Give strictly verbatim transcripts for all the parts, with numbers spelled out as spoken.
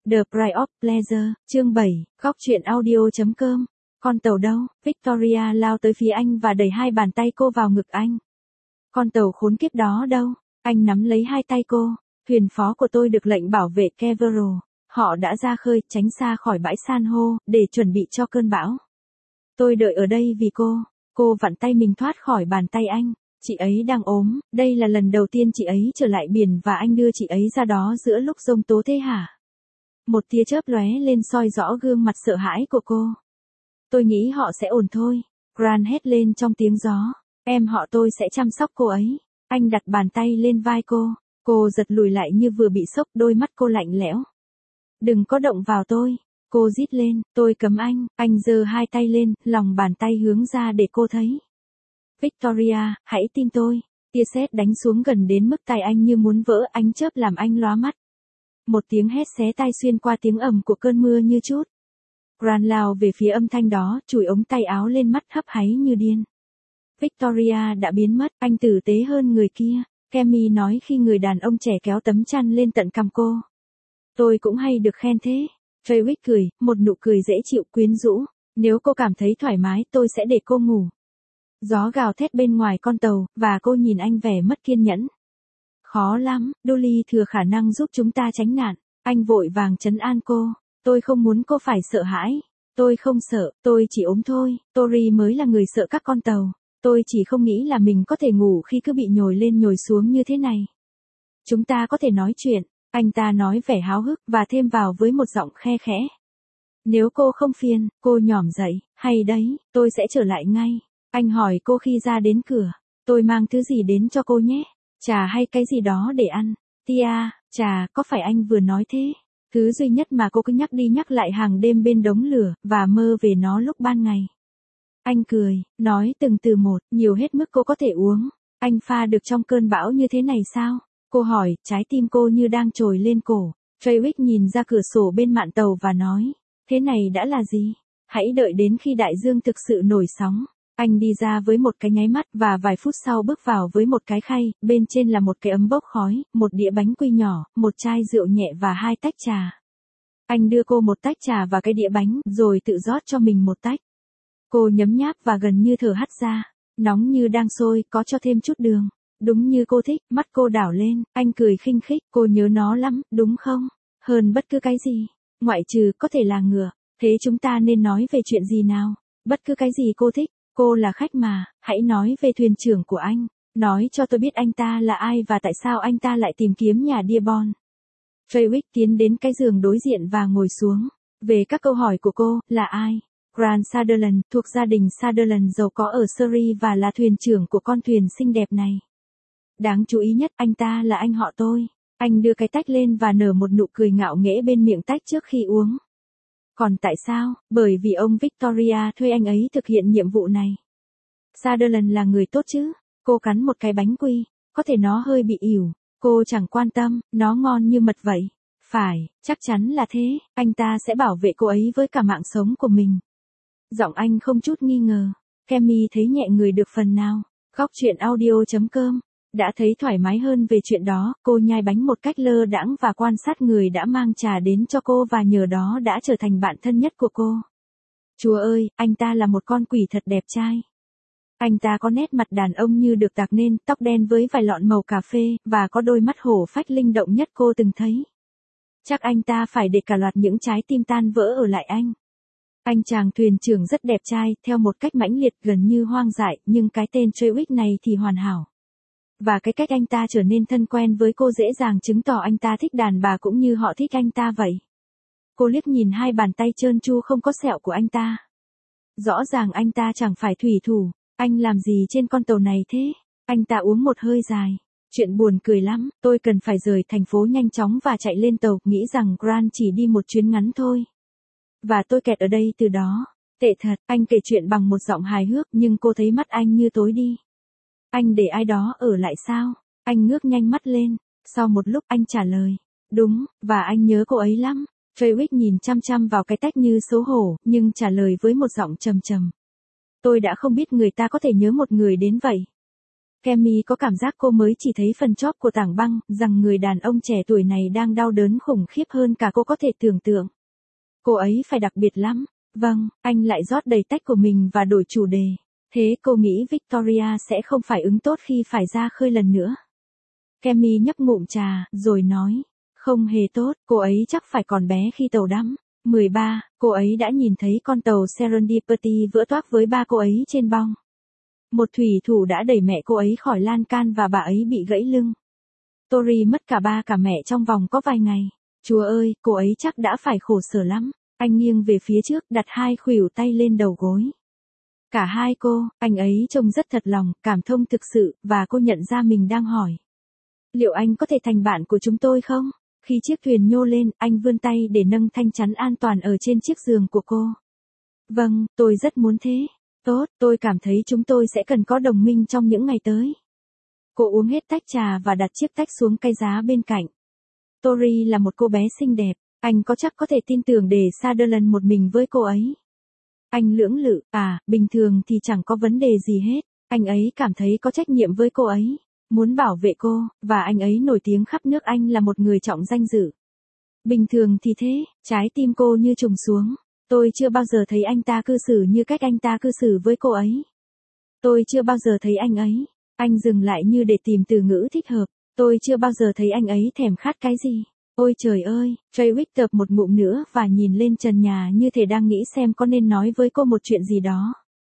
The Price of Pleasure, chương bảy, góc truyện audio.com. Con tàu đâu? Victoria lao tới phía anh và đẩy hai bàn tay cô vào ngực anh. Con tàu khốn kiếp đó đâu? Anh nắm lấy hai tay cô. Thuyền phó của tôi được lệnh bảo vệ Keverall. Họ đã ra khơi, tránh xa khỏi bãi san hô, để chuẩn bị cho cơn bão. Tôi đợi ở đây vì cô. Cô vặn tay mình thoát khỏi bàn tay anh. Chị ấy đang ốm, đây là lần đầu tiên chị ấy trở lại biển và anh đưa chị ấy ra đó giữa lúc giông tố thế hả? Một tia chớp lóe lên soi rõ gương mặt sợ hãi của cô. Tôi nghĩ họ sẽ ổn thôi. Grant hét lên trong tiếng gió. Em họ tôi sẽ chăm sóc cô ấy. Anh đặt bàn tay lên vai cô. Cô giật lùi lại như vừa bị sốc, đôi mắt cô lạnh lẽo. Đừng có động vào tôi. Cô rít lên, tôi cấm anh. Anh giơ hai tay lên, lòng bàn tay hướng ra để cô thấy. Victoria, hãy tin tôi. Tia sét đánh xuống gần đến mức tai anh như muốn vỡ, ánh chớp làm anh lóa mắt. Một tiếng hét xé tai xuyên qua tiếng ầm của cơn mưa như chút. Grant lao về phía âm thanh đó, chùi ống tay áo lên mắt hấp háy như điên. Victoria đã biến mất, anh tử tế hơn người kia, Kemi nói khi người đàn ông trẻ kéo tấm chăn lên tận cằm cô. Tôi cũng hay được khen thế. Faywick cười, một nụ cười dễ chịu quyến rũ. Nếu cô cảm thấy thoải mái, tôi sẽ để cô ngủ. Gió gào thét bên ngoài con tàu, và cô nhìn anh vẻ mất kiên nhẫn. Khó lắm, Dolly thừa khả năng giúp chúng ta tránh nạn. Anh vội vàng trấn an cô. Tôi không muốn cô phải sợ hãi. Tôi không sợ, tôi chỉ ốm thôi. Tori mới là người sợ các con tàu. Tôi chỉ không nghĩ là mình có thể ngủ khi cứ bị nhồi lên nhồi xuống như thế này. Chúng ta có thể nói chuyện. Anh ta nói vẻ háo hức và thêm vào với một giọng khe khẽ. Nếu cô không phiền, cô nhỏm dậy. Hay đấy, tôi sẽ trở lại ngay. Anh hỏi cô khi ra đến cửa. Tôi mang thứ gì đến cho cô nhé? Trà hay cái gì đó để ăn? Tia, trà, có phải anh vừa nói thế? Thứ duy nhất mà cô cứ nhắc đi nhắc lại hàng đêm bên đống lửa, và mơ về nó lúc ban ngày. Anh cười, nói từng từ một, nhiều hết mức cô có thể uống. Anh pha được trong cơn bão như thế này sao? Cô hỏi, trái tim cô như đang trồi lên cổ. Faywick nhìn ra cửa sổ bên mạn tàu và nói, thế này đã là gì? Hãy đợi đến khi đại dương thực sự nổi sóng. Anh đi ra với một cái nháy mắt và vài phút sau bước vào với một cái khay, bên trên là một cái ấm bốc khói, một đĩa bánh quy nhỏ, một chai rượu nhẹ và hai tách trà. Anh đưa cô một tách trà và cái đĩa bánh, rồi tự rót cho mình một tách. Cô nhấm nháp và gần như thở hắt ra. Nóng như đang sôi, có cho thêm chút đường. Đúng như cô thích, mắt cô đảo lên, anh cười khinh khích, cô nhớ nó lắm, đúng không? Hơn bất cứ cái gì. Ngoại trừ, có thể là ngựa. Thế chúng ta nên nói về chuyện gì nào? Bất cứ cái gì cô thích. Cô là khách mà, hãy nói về thuyền trưởng của anh. Nói cho tôi biết anh ta là ai và tại sao anh ta lại tìm kiếm nhà Dearborn. Faywick tiến đến cái giường đối diện và ngồi xuống. Về các câu hỏi của cô, là ai? Grant Sutherland, thuộc gia đình Sutherland giàu có ở Surrey và là thuyền trưởng của con thuyền xinh đẹp này. Đáng chú ý nhất, anh ta là anh họ tôi. Anh đưa cái tách lên và nở một nụ cười ngạo nghễ bên miệng tách trước khi uống. Còn tại sao? Bởi vì ông Victoria thuê anh ấy thực hiện nhiệm vụ này. Sutherland là người tốt chứ? Cô cắn một cái bánh quy. Có thể nó hơi bị ỉu. Cô chẳng quan tâm, nó ngon như mật vậy. Phải, chắc chắn là thế. Anh ta sẽ bảo vệ cô ấy với cả mạng sống của mình. Giọng anh không chút nghi ngờ. Kemi thấy nhẹ người được phần nào. Góc truyện audio.com. Đã thấy thoải mái hơn về chuyện đó, cô nhai bánh một cách lơ đãng và quan sát người đã mang trà đến cho cô và nhờ đó đã trở thành bạn thân nhất của cô. Chúa ơi, anh ta là một con quỷ thật đẹp trai. Anh ta có nét mặt đàn ông như được tạc nên, tóc đen với vài lọn màu cà phê, và có đôi mắt hổ phách linh động nhất cô từng thấy. Chắc anh ta phải để cả loạt những trái tim tan vỡ ở lại anh. Anh chàng thuyền trưởng rất đẹp trai, theo một cách mãnh liệt gần như hoang dại, nhưng cái tên Faywick này thì hoàn hảo. Và cái cách anh ta trở nên thân quen với cô dễ dàng chứng tỏ anh ta thích đàn bà cũng như họ thích anh ta vậy. Cô liếc nhìn hai bàn tay trơn tru không có sẹo của anh ta. Rõ ràng anh ta chẳng phải thủy thủ. Anh làm gì trên con tàu này thế? Anh ta uống một hơi dài. Chuyện buồn cười lắm, tôi cần phải rời thành phố nhanh chóng và chạy lên tàu, nghĩ rằng Grant chỉ đi một chuyến ngắn thôi. Và tôi kẹt ở đây từ đó. Tệ thật, anh kể chuyện bằng một giọng hài hước nhưng cô thấy mắt anh như tối đi. Anh để ai đó ở lại sao? Anh ngước nhanh mắt lên. Sau một lúc anh trả lời. Đúng, và anh nhớ cô ấy lắm. Faywick nhìn chăm chăm vào cái tách như xấu hổ, nhưng trả lời với một giọng trầm trầm. Tôi đã không biết người ta có thể nhớ một người đến vậy. Kemi có cảm giác cô mới chỉ thấy phần chóp của tảng băng, rằng người đàn ông trẻ tuổi này đang đau đớn khủng khiếp hơn cả cô có thể tưởng tượng. Cô ấy phải đặc biệt lắm. Vâng, anh lại rót đầy tách của mình và đổi chủ đề. Thế cô nghĩ Victoria sẽ không phải ứng tốt khi phải ra khơi lần nữa. Kemi nhấp ngụm trà, rồi nói. Không hề tốt, cô ấy chắc phải còn bé khi tàu đắm. mười ba, cô ấy đã nhìn thấy con tàu Serendipity vỡ toác với ba cô ấy trên bong. Một thủy thủ đã đẩy mẹ cô ấy khỏi lan can và bà ấy bị gãy lưng. Tori mất cả ba cả mẹ trong vòng có vài ngày. Chúa ơi, cô ấy chắc đã phải khổ sở lắm. Anh nghiêng về phía trước, đặt hai khuỷu tay lên đầu gối. Cả hai cô, anh ấy trông rất thật lòng, cảm thông thực sự, và cô nhận ra mình đang hỏi. Liệu anh có thể thành bạn của chúng tôi không? Khi chiếc thuyền nhô lên, anh vươn tay để nâng thanh chắn an toàn ở trên chiếc giường của cô. Vâng, tôi rất muốn thế. Tốt, tôi cảm thấy chúng tôi sẽ cần có đồng minh trong những ngày tới. Cô uống hết tách trà và đặt chiếc tách xuống cây giá bên cạnh. Tori là một cô bé xinh đẹp, anh có chắc có thể tin tưởng để Sutherland một mình với cô ấy? Anh lưỡng lự, à, bình thường thì chẳng có vấn đề gì hết, anh ấy cảm thấy có trách nhiệm với cô ấy, muốn bảo vệ cô, và anh ấy nổi tiếng khắp nước Anh là một người trọng danh dự. Bình thường thì thế, trái tim cô như trùng xuống. Tôi chưa bao giờ thấy anh ta cư xử như cách anh ta cư xử với cô ấy. Tôi chưa bao giờ thấy anh ấy. Anh dừng lại như để tìm từ ngữ thích hợp. Tôi chưa bao giờ thấy anh ấy thèm khát cái gì. Ôi trời ơi, Treywick tập một ngụm nữa và nhìn lên trần nhà như thể đang nghĩ xem có nên nói với cô một chuyện gì đó.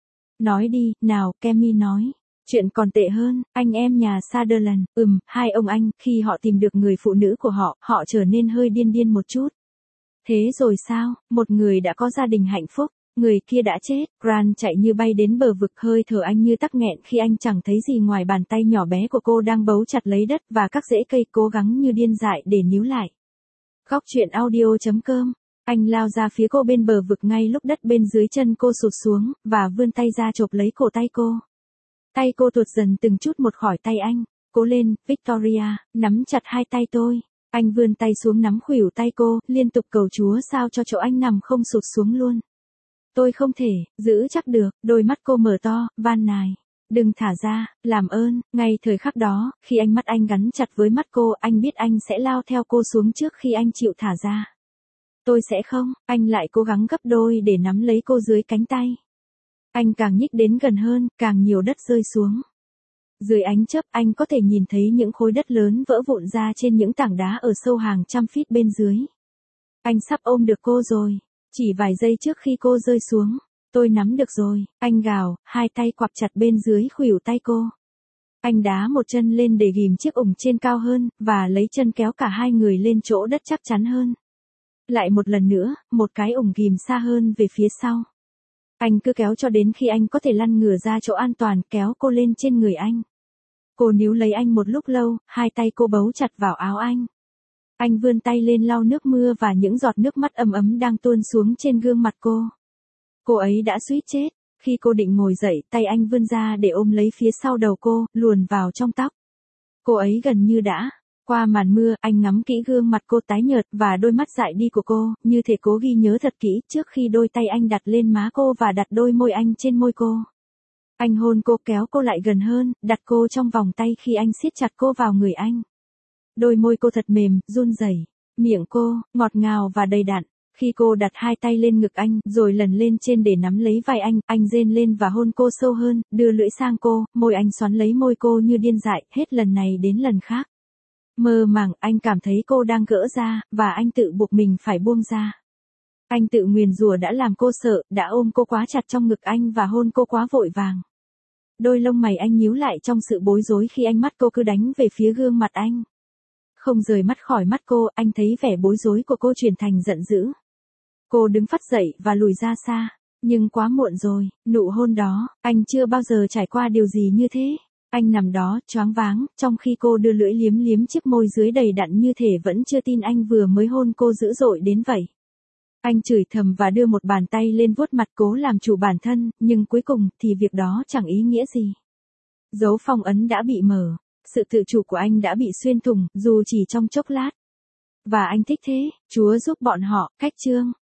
Nói đi, nào, Kemi nói. Chuyện còn tệ hơn, anh em nhà Sutherland, ừm, hai ông anh, khi họ tìm được người phụ nữ của họ, họ trở nên hơi điên điên một chút. Thế rồi sao, một người đã có gia đình hạnh phúc, người kia đã chết. Grant chạy như bay đến bờ vực, hơi thở anh như tắc nghẹn khi anh chẳng thấy gì ngoài bàn tay nhỏ bé của cô đang bấu chặt lấy đất và các rễ cây, cố gắng như điên dại để níu lại. Góc truyện audio chấm com. Anh lao ra phía cô bên bờ vực ngay lúc đất bên dưới chân cô sụt xuống, và vươn tay ra chộp lấy cổ tay cô. Tay cô tuột dần từng chút một khỏi tay anh. Cố lên, Victoria, nắm chặt hai tay tôi. Anh vươn tay xuống nắm khuỷu tay cô, liên tục cầu Chúa sao cho chỗ anh nằm không sụt xuống luôn. Tôi không thể, giữ chắc được, đôi mắt cô mở to, van nài. Đừng thả ra, làm ơn. Ngay thời khắc đó, khi ánh mắt anh gắn chặt với mắt cô, anh biết anh sẽ lao theo cô xuống trước khi anh chịu thả ra. Tôi sẽ không, anh lại cố gắng gấp đôi để nắm lấy cô dưới cánh tay. Anh càng nhích đến gần hơn, càng nhiều đất rơi xuống. Dưới ánh chớp, anh có thể nhìn thấy những khối đất lớn vỡ vụn ra trên những tảng đá ở sâu hàng trăm feet bên dưới. Anh sắp ôm được cô rồi. Chỉ vài giây trước khi cô rơi xuống. Tôi nắm được rồi, anh gào, hai tay quặp chặt bên dưới khuỷu tay cô. Anh đá một chân lên để ghìm chiếc ủng trên cao hơn, và lấy chân kéo cả hai người lên chỗ đất chắc chắn hơn. Lại một lần nữa, một cái ủng ghìm xa hơn về phía sau. Anh cứ kéo cho đến khi anh có thể lăn ngửa ra chỗ an toàn, kéo cô lên trên người anh. Cô níu lấy anh một lúc lâu, hai tay cô bấu chặt vào áo anh. Anh vươn tay lên lau nước mưa và những giọt nước mắt ấm ấm đang tuôn xuống trên gương mặt cô. Cô ấy đã suýt chết. Khi cô định ngồi dậy, tay anh vươn ra để ôm lấy phía sau đầu cô, luồn vào trong tóc. Cô ấy gần như đã. Qua màn mưa, anh ngắm kỹ gương mặt cô tái nhợt và đôi mắt dại đi của cô, như thể cố ghi nhớ thật kỹ trước khi đôi tay anh đặt lên má cô và đặt đôi môi anh trên môi cô. Anh hôn cô, kéo cô lại gần hơn, đặt cô trong vòng tay khi anh siết chặt cô vào người anh. Đôi môi cô thật mềm, run rẩy, miệng cô, ngọt ngào và đầy đặn. Khi cô đặt hai tay lên ngực anh, rồi lần lên trên để nắm lấy vai anh, anh rên lên và hôn cô sâu hơn, đưa lưỡi sang cô, môi anh xoắn lấy môi cô như điên dại, hết lần này đến lần khác. Mơ màng, anh cảm thấy cô đang gỡ ra, và anh tự buộc mình phải buông ra. Anh tự nguyền rủa đã làm cô sợ, đã ôm cô quá chặt trong ngực anh và hôn cô quá vội vàng. Đôi lông mày anh nhíu lại trong sự bối rối khi ánh mắt cô cứ đánh về phía gương mặt anh. Không rời mắt khỏi mắt cô, anh thấy vẻ bối rối của cô chuyển thành giận dữ. Cô đứng phắt dậy và lùi ra xa. Nhưng quá muộn rồi, nụ hôn đó, anh chưa bao giờ trải qua điều gì như thế. Anh nằm đó, choáng váng, trong khi cô đưa lưỡi liếm liếm chiếc môi dưới đầy đặn như thể vẫn chưa tin anh vừa mới hôn cô dữ dội đến vậy. Anh chửi thầm và đưa một bàn tay lên vuốt mặt cố làm chủ bản thân, nhưng cuối cùng thì việc đó chẳng ý nghĩa gì. Dấu phong ấn đã bị mở, sự tự chủ của anh đã bị xuyên thủng, dù chỉ trong chốc lát. Và anh thích thế, Chúa giúp bọn họ, cách chương.